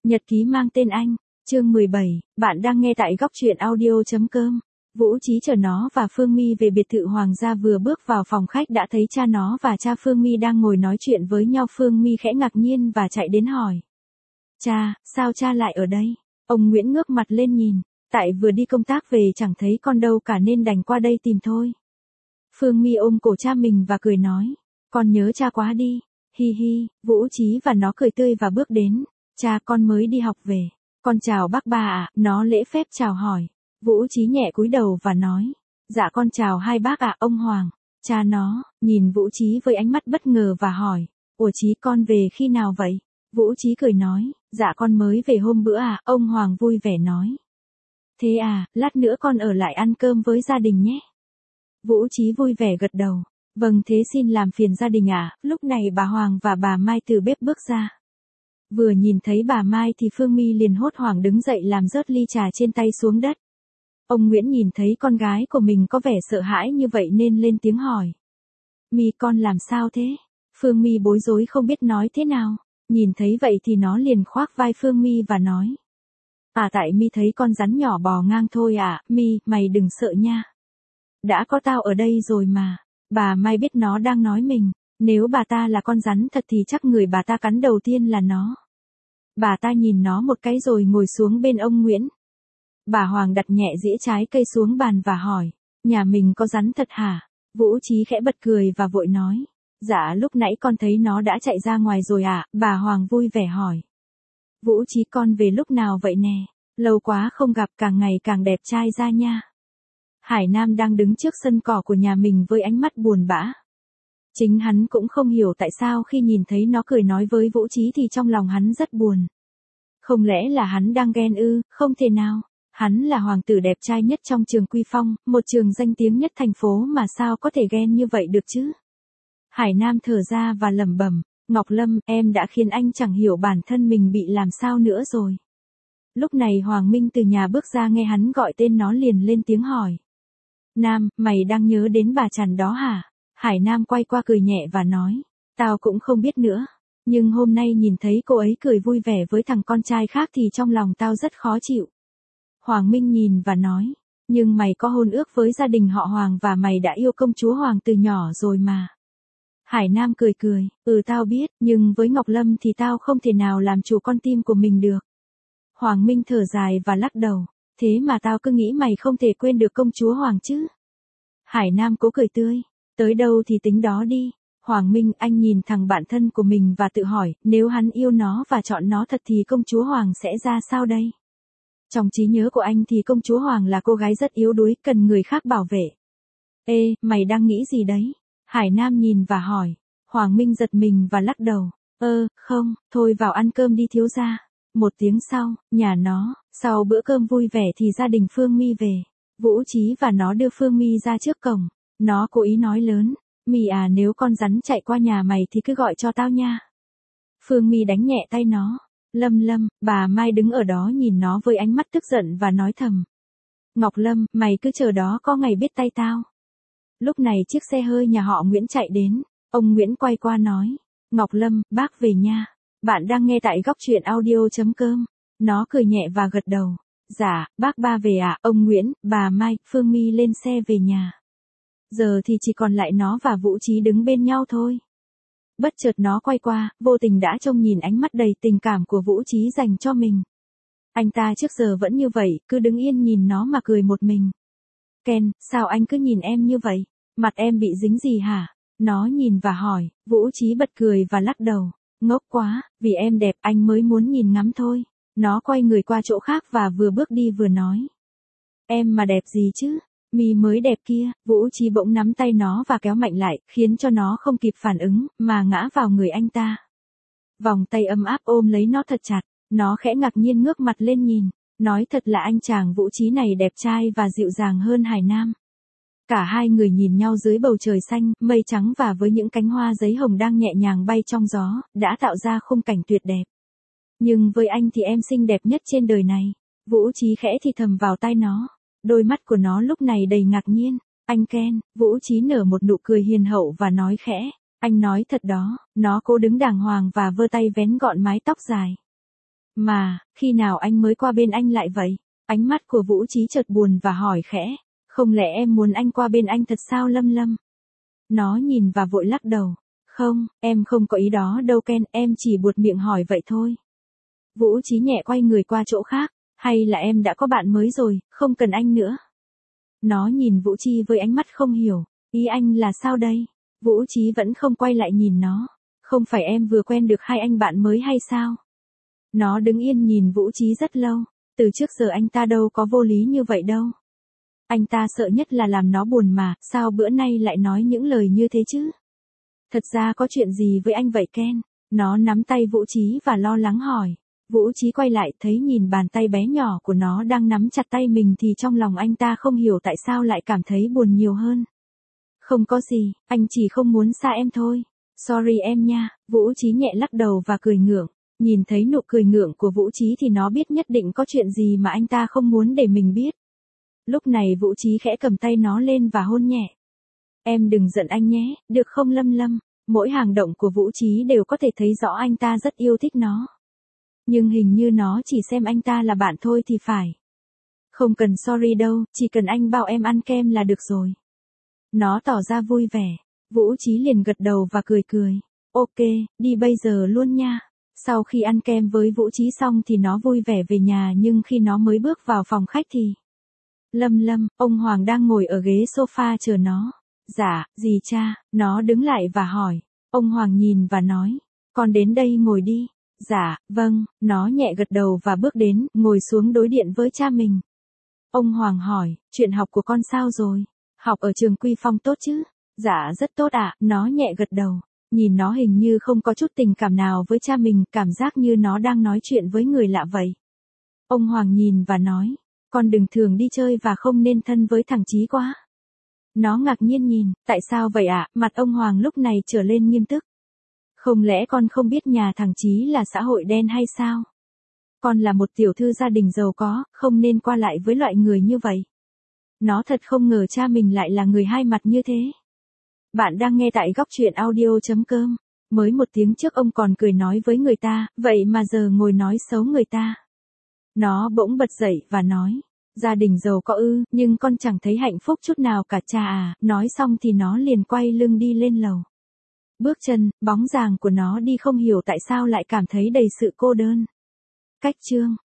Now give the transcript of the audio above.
Nhật ký mang tên anh, chương 17, bạn đang nghe tại góc truyện audio.com. Vũ Chí chở nó và Phương My về biệt thự hoàng gia, vừa bước vào phòng khách đã thấy cha nó và cha Phương My đang ngồi nói chuyện với nhau. Phương My khẽ ngạc nhiên và chạy đến hỏi. Cha, sao cha lại ở đây? Ông Nguyễn ngước mặt lên nhìn, tại vừa đi công tác về chẳng thấy con đâu cả nên đành qua đây tìm thôi. Phương My ôm cổ cha mình và cười nói, con nhớ cha quá đi. Hi hi. Vũ Chí và nó cười tươi và bước đến. Cha, con mới đi học về. Con chào bác ba ạ. Nó lễ phép chào hỏi. Vũ Chí nhẹ cúi đầu và nói, dạ con chào hai bác ạ, ông Hoàng. Cha nó nhìn Vũ Chí với ánh mắt bất ngờ và hỏi, ủa Chí, con về khi nào vậy? Vũ Chí cười nói, dạ con mới về hôm bữa ạ. Ông Hoàng vui vẻ nói, thế à, lát nữa con ở lại ăn cơm với gia đình nhé. Vũ Chí vui vẻ gật đầu, vâng, thế xin làm phiền gia đình ạ. Lúc này bà Hoàng và bà Mai từ bếp bước ra. Vừa nhìn thấy bà Mai thì Phương My liền hốt hoảng đứng dậy làm rớt ly trà trên tay xuống đất. Ông Nguyễn nhìn thấy con gái của mình có vẻ sợ hãi như vậy nên lên tiếng hỏi. My, con làm sao thế? Phương My bối rối không biết nói thế nào. Nhìn thấy vậy thì nó liền khoác vai Phương My và nói. À, tại My thấy con rắn nhỏ bò ngang thôi à. My, mày đừng sợ nha. Đã có tao ở đây rồi mà. Bà Mai biết nó đang nói mình. Nếu bà ta là con rắn thật thì chắc người bà ta cắn đầu tiên là nó. Bà ta nhìn nó một cái rồi ngồi xuống bên ông Nguyễn. Bà Hoàng đặt nhẹ dĩa trái cây xuống bàn và hỏi, nhà mình có rắn thật hả? Vũ Chí khẽ bật cười và vội nói, dạ lúc nãy con thấy nó đã chạy ra ngoài rồi ạ. Bà Hoàng vui vẻ hỏi, Vũ Chí, con về lúc nào vậy nè? Lâu quá không gặp, càng ngày càng đẹp trai ra nha. Hải Nam đang đứng trước sân cỏ của nhà mình với ánh mắt buồn bã. Chính hắn cũng không hiểu tại sao khi nhìn thấy nó cười nói với Vũ Chí thì trong lòng hắn rất buồn. Không lẽ là hắn đang ghen ư? Không thể nào. Hắn là hoàng tử đẹp trai nhất trong trường Quy Phong, một trường danh tiếng nhất thành phố mà sao có thể ghen như vậy được chứ? Hải Nam thở ra và lẩm bẩm, Ngọc Lâm, em đã khiến anh chẳng hiểu bản thân mình bị làm sao nữa rồi. Lúc này Hoàng Minh từ nhà bước ra, nghe hắn gọi tên nó liền lên tiếng hỏi. Nam, mày đang nhớ đến bà Trần đó hả? Hải Nam quay qua cười nhẹ và nói, tao cũng không biết nữa. Nhưng hôm nay nhìn thấy cô ấy cười vui vẻ với thằng con trai khác thì trong lòng tao rất khó chịu. Hoàng Minh nhìn và nói, nhưng mày có hôn ước với gia đình họ Hoàng và mày đã yêu công chúa Hoàng từ nhỏ rồi mà. Hải Nam cười cười, tao biết, nhưng với Ngọc Lâm thì tao không thể nào làm chủ con tim của mình được. Hoàng Minh thở dài và lắc đầu, thế mà tao cứ nghĩ mày không thể quên được công chúa Hoàng chứ. Hải Nam cố cười tươi, tới đâu thì tính đó đi. Hoàng Minh, anh nhìn thằng bạn thân của mình và tự hỏi, nếu hắn yêu nó và chọn nó thật thì công chúa Hoàng sẽ ra sao đây? Trong trí nhớ của anh thì công chúa Hoàng là cô gái rất yếu đuối, cần người khác bảo vệ. Ê, mày đang nghĩ gì đấy? Hải Nam nhìn và hỏi. Hoàng Minh giật mình và lắc đầu. Không, thôi vào ăn cơm đi thiếu gia. Một tiếng sau, nhà nó, sau bữa cơm vui vẻ thì gia đình Phương My về. Vũ Chí và nó đưa Phương My ra trước cổng. Nó cố ý nói lớn, My à, nếu con rắn chạy qua nhà mày thì cứ gọi cho tao nha. Phương My đánh nhẹ tay nó. Lâm, bà Mai đứng ở đó nhìn nó với ánh mắt tức giận và nói thầm. Ngọc Lâm, mày cứ chờ đó có ngày biết tay tao. Lúc này chiếc xe hơi nhà họ Nguyễn chạy đến. Ông Nguyễn quay qua nói. Ngọc Lâm, bác về nha. Bạn đang nghe tại góc truyện audio.com. Nó cười nhẹ và gật đầu. Dạ, bác ba về ạ. Ông Nguyễn, bà Mai, Phương My lên xe về nhà. Giờ thì chỉ còn lại nó và Vũ Chí đứng bên nhau thôi. Bất chợt nó quay qua, vô tình đã trông nhìn ánh mắt đầy tình cảm của Vũ Chí dành cho mình. Anh ta trước giờ vẫn như vậy, cứ đứng yên nhìn nó mà cười một mình. Ken, sao anh cứ nhìn em như vậy? Mặt em bị dính gì hả? Nó nhìn và hỏi. Vũ Chí bật cười và lắc đầu. Ngốc quá, vì em đẹp anh mới muốn nhìn ngắm thôi. Nó quay người qua chỗ khác và vừa bước đi vừa nói. Em mà đẹp gì chứ? My mới đẹp kia. Vũ Chí bỗng nắm tay nó và kéo mạnh lại, khiến cho nó không kịp phản ứng, mà ngã vào người anh ta. Vòng tay ấm áp ôm lấy nó thật chặt, nó khẽ ngạc nhiên ngước mặt lên nhìn, nói thật là anh chàng Vũ Chí này đẹp trai và dịu dàng hơn Hải Nam. Cả hai người nhìn nhau dưới bầu trời xanh, mây trắng và với những cánh hoa giấy hồng đang nhẹ nhàng bay trong gió, đã tạo ra khung cảnh tuyệt đẹp. Nhưng với anh thì em xinh đẹp nhất trên đời này. Vũ Chí khẽ thì thầm vào tai nó. Đôi mắt của nó lúc này đầy ngạc nhiên. Anh Ken. Vũ Chí nở một nụ cười hiền hậu và nói khẽ. Anh nói thật đó. Nó cố đứng đàng hoàng và vơ tay vén gọn mái tóc dài. Mà, khi nào anh mới qua bên anh lại vậy? Ánh mắt của Vũ Trí chợt buồn và hỏi khẽ. Không lẽ em muốn anh qua bên anh thật sao Lâm Lâm? Nó nhìn và vội lắc đầu. Không, em không có ý đó đâu Ken, em chỉ buột miệng hỏi vậy thôi. Vũ Trí nhẹ quay người qua chỗ khác. Hay là em đã có bạn mới rồi, không cần anh nữa. Nó nhìn Vũ Chi với ánh mắt không hiểu. Ý anh là sao đây? Vũ Trí vẫn không quay lại nhìn nó. Không phải em vừa quen được hai anh bạn mới hay sao? Nó đứng yên nhìn Vũ Trí rất lâu. Từ trước giờ anh ta đâu có vô lý như vậy đâu. Anh ta sợ nhất là làm nó buồn mà, sao bữa nay lại nói những lời như thế chứ? Thật ra có chuyện gì với anh vậy Ken? Nó nắm tay Vũ Trí và lo lắng hỏi. Vũ Trí quay lại thấy nhìn bàn tay bé nhỏ của nó đang nắm chặt tay mình thì trong lòng anh ta không hiểu tại sao lại cảm thấy buồn nhiều hơn. Không có gì, anh chỉ không muốn xa em thôi. Sorry em nha, Vũ Trí nhẹ lắc đầu và cười ngượng. Nhìn thấy nụ cười ngượng của Vũ Trí thì nó biết nhất định có chuyện gì mà anh ta không muốn để mình biết. Lúc này Vũ Trí khẽ cầm tay nó lên và hôn nhẹ. Em đừng giận anh nhé, được không Lâm Lâm? Mỗi hành động của Vũ Trí đều có thể thấy rõ anh ta rất yêu thích nó. Nhưng hình như nó chỉ xem anh ta là bạn thôi thì phải. Không cần sorry đâu, chỉ cần anh bao em ăn kem là được rồi. Nó tỏ ra vui vẻ. Vũ Trí liền gật đầu và cười cười. Ok, đi bây giờ luôn nha. Sau khi ăn kem với Vũ Trí xong thì nó vui vẻ về nhà nhưng khi nó mới bước vào phòng khách thì... Lâm Lâm, ông Hoàng đang ngồi ở ghế sofa chờ nó. Dạ, gì cha, nó đứng lại và hỏi. Ông Hoàng nhìn và nói. Con đến đây ngồi đi. Dạ, vâng, nó nhẹ gật đầu và bước đến, ngồi xuống đối diện với cha mình. Ông Hoàng hỏi, chuyện học của con sao rồi? Học ở trường Quy Phong tốt chứ? Dạ rất tốt ạ, nó nhẹ gật đầu. Nhìn nó hình như không có chút tình cảm nào với cha mình, cảm giác như nó đang nói chuyện với người lạ vậy. Ông Hoàng nhìn và nói, con đừng thường đi chơi và không nên thân với thằng Chí quá. Nó ngạc nhiên nhìn, tại sao vậy ạ? Mặt ông Hoàng lúc này trở lên nghiêm túc. Không lẽ con không biết nhà thằng Chí là xã hội đen hay sao? Con là một tiểu thư gia đình giàu có, không nên qua lại với loại người như vậy. Nó thật không ngờ cha mình lại là người hai mặt như thế. Bạn đang nghe tại góc truyện audio.com. Mới một tiếng trước ông còn cười nói với người ta, vậy mà giờ ngồi nói xấu người ta. Nó bỗng bật dậy và nói, gia đình giàu có ư, nhưng con chẳng thấy hạnh phúc chút nào cả cha à. Nói xong thì nó liền quay lưng đi lên lầu. Bước chân, bóng dáng của nó đi không hiểu tại sao lại cảm thấy đầy sự cô đơn. Cách chương